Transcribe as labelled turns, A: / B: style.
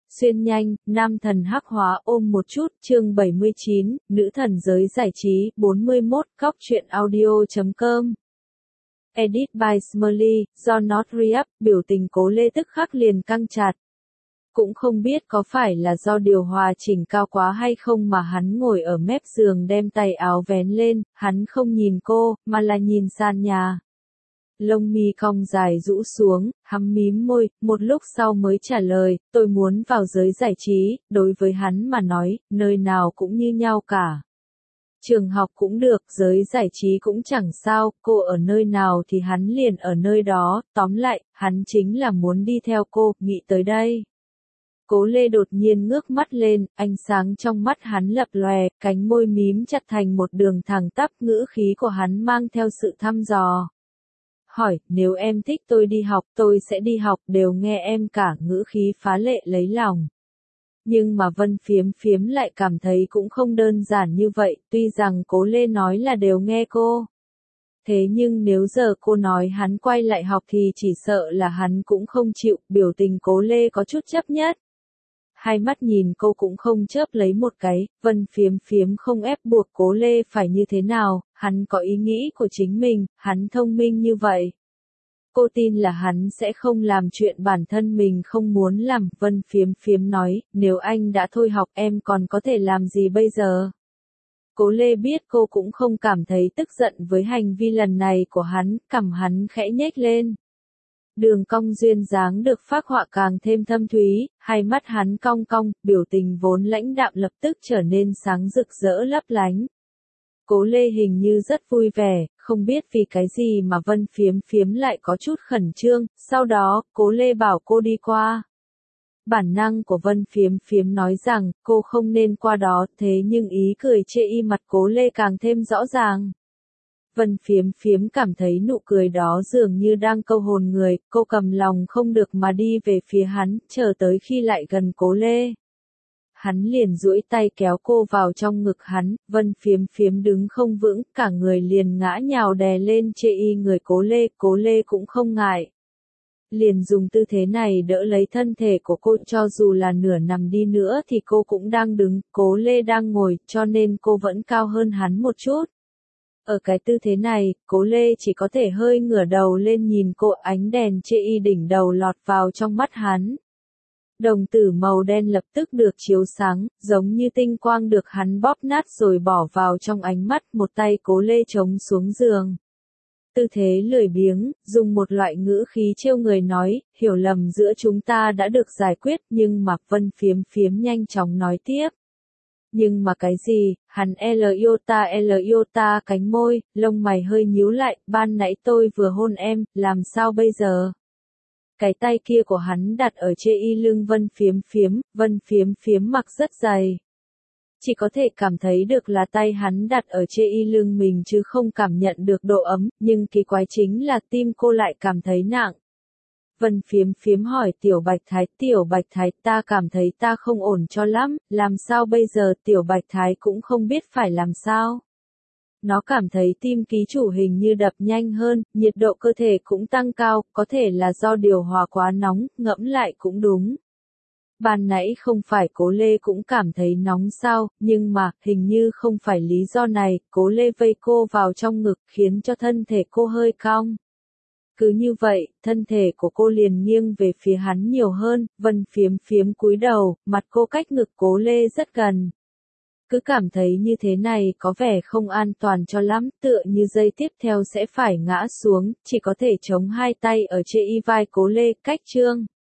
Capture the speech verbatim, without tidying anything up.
A: Xuyên nhanh, nam thần hắc hóa ôm một chút, chương bảy mươi chín, nữ thần giới giải trí, bốn mươi mốt, cóc truyện audio chấm com. Edit by Smurly, do Not Re-up, biểu tình Cố Lê tức khắc liền căng chặt. Cũng không biết có phải là do điều hòa chỉnh cao quá hay không mà hắn ngồi ở mép giường đem tay áo vén lên, hắn không nhìn cô, mà là nhìn sàn nhà. Lông mi cong dài rũ xuống, hắn mím môi, một lúc sau mới trả lời, tôi muốn vào giới giải trí, đối với hắn mà nói, nơi nào cũng như nhau cả. Trường học cũng được, giới giải trí cũng chẳng sao, cô ở nơi nào thì hắn liền ở nơi đó, tóm lại, hắn chính là muốn đi theo cô, nghĩ tới đây. Cố Lê đột nhiên ngước mắt lên, ánh sáng trong mắt hắn lập lòe, cánh môi mím chặt thành một đường thẳng tắp, ngữ khí của hắn mang theo sự thăm dò. Hỏi, nếu em thích tôi đi học, tôi sẽ đi học, đều nghe em cả, ngữ khí phá lệ lấy lòng. Nhưng mà Vân Phiếm Phiếm lại cảm thấy cũng không đơn giản như vậy, tuy rằng Cố Lê nói là đều nghe cô. Thế nhưng nếu giờ cô nói hắn quay lại học thì chỉ sợ là hắn cũng không chịu, biểu tình Cố Lê có chút chấp nhất. Hai mắt nhìn cô cũng không chớp lấy một cái, Vân Phiếm Phiếm không ép buộc Cố Lê phải như thế nào, hắn có ý nghĩ của chính mình, hắn thông minh như vậy. Cô tin là hắn sẽ không làm chuyện bản thân mình không muốn làm, Vân Phiếm Phiếm nói, nếu anh đã thôi học em còn có thể làm gì bây giờ? Cố Lê biết cô cũng không cảm thấy tức giận với hành vi lần này của hắn, cằm hắn khẽ nhếch lên. Đường cong duyên dáng được phác họa càng thêm thâm thúy, hai mắt hắn cong cong, biểu tình vốn lãnh đạm lập tức trở nên sáng rực rỡ lấp lánh. Cố Lê hình như rất vui vẻ, không biết vì cái gì mà Vân Phiếm Phiếm lại có chút khẩn trương, sau đó, Cố Lê bảo cô đi qua. Bản năng của Vân Phiếm Phiếm nói rằng, cô không nên qua đó, thế nhưng ý cười chê y mặt Cố Lê càng thêm rõ ràng. Vân Phiếm Phiếm cảm thấy nụ cười đó dường như đang câu hồn người, cô cầm lòng không được mà đi về phía hắn, chờ tới khi lại gần Cố Lê. Hắn liền duỗi tay kéo cô vào trong ngực hắn, Vân Phiếm Phiếm đứng không vững, cả người liền ngã nhào đè lên chê y người Cố Lê, Cố Lê cũng không ngại. Liền dùng tư thế này đỡ lấy thân thể của cô, cho dù là nửa nằm đi nữa thì cô cũng đang đứng, Cố Lê đang ngồi, cho nên cô vẫn cao hơn hắn một chút. Ở cái tư thế này, Cố Lê chỉ có thể hơi ngửa đầu lên nhìn cô, ánh đèn chê y đỉnh đầu lọt vào trong mắt hắn. Đồng tử màu đen lập tức được chiếu sáng, giống như tinh quang được hắn bóp nát rồi bỏ vào trong ánh mắt, một tay Cố Lê chống xuống giường. Tư thế lười biếng, dùng một loại ngữ khí trêu người nói, hiểu lầm giữa chúng ta đã được giải quyết, nhưng mà Vân Phiếm Phiếm nhanh chóng nói tiếp. Nhưng mà cái gì, hắn L yêu ta L yêu ta cánh môi, lông mày hơi nhíu lại, ban nãy tôi vừa hôn em, làm sao bây giờ? Cái tay kia của hắn đặt ở chê y lưng Vân Phiếm Phiếm, Vân Phiếm Phiếm mặc rất dày. Chỉ có thể cảm thấy được là tay hắn đặt ở chê y lưng mình chứ không cảm nhận được độ ấm, nhưng kỳ quái chính là tim cô lại cảm thấy nặng. Vân Phiếm Phiếm hỏi Tiểu Bạch Thái, Tiểu Bạch Thái ta cảm thấy ta không ổn cho lắm, làm sao bây giờ? Tiểu Bạch Thái cũng không biết phải làm sao. Nó cảm thấy tim ký chủ hình như đập nhanh hơn, nhiệt độ cơ thể cũng tăng cao, có thể là do điều hòa quá nóng, ngẫm lại cũng đúng. Ban nãy không phải Cố Lê cũng cảm thấy nóng sao, nhưng mà, hình như không phải lý do này, Cố Lê vây cô vào trong ngực khiến cho thân thể cô hơi cong. Cứ như vậy, thân thể của cô liền nghiêng về phía hắn nhiều hơn, Vân Phiếm Phiếm cúi đầu, mặt cô cách ngực Cố Lê rất gần. Cứ cảm thấy như thế này có vẻ không an toàn cho lắm, tựa như giây tiếp theo sẽ phải ngã xuống, chỉ có thể chống hai tay ở chê y vai Cố Lê, cách chương.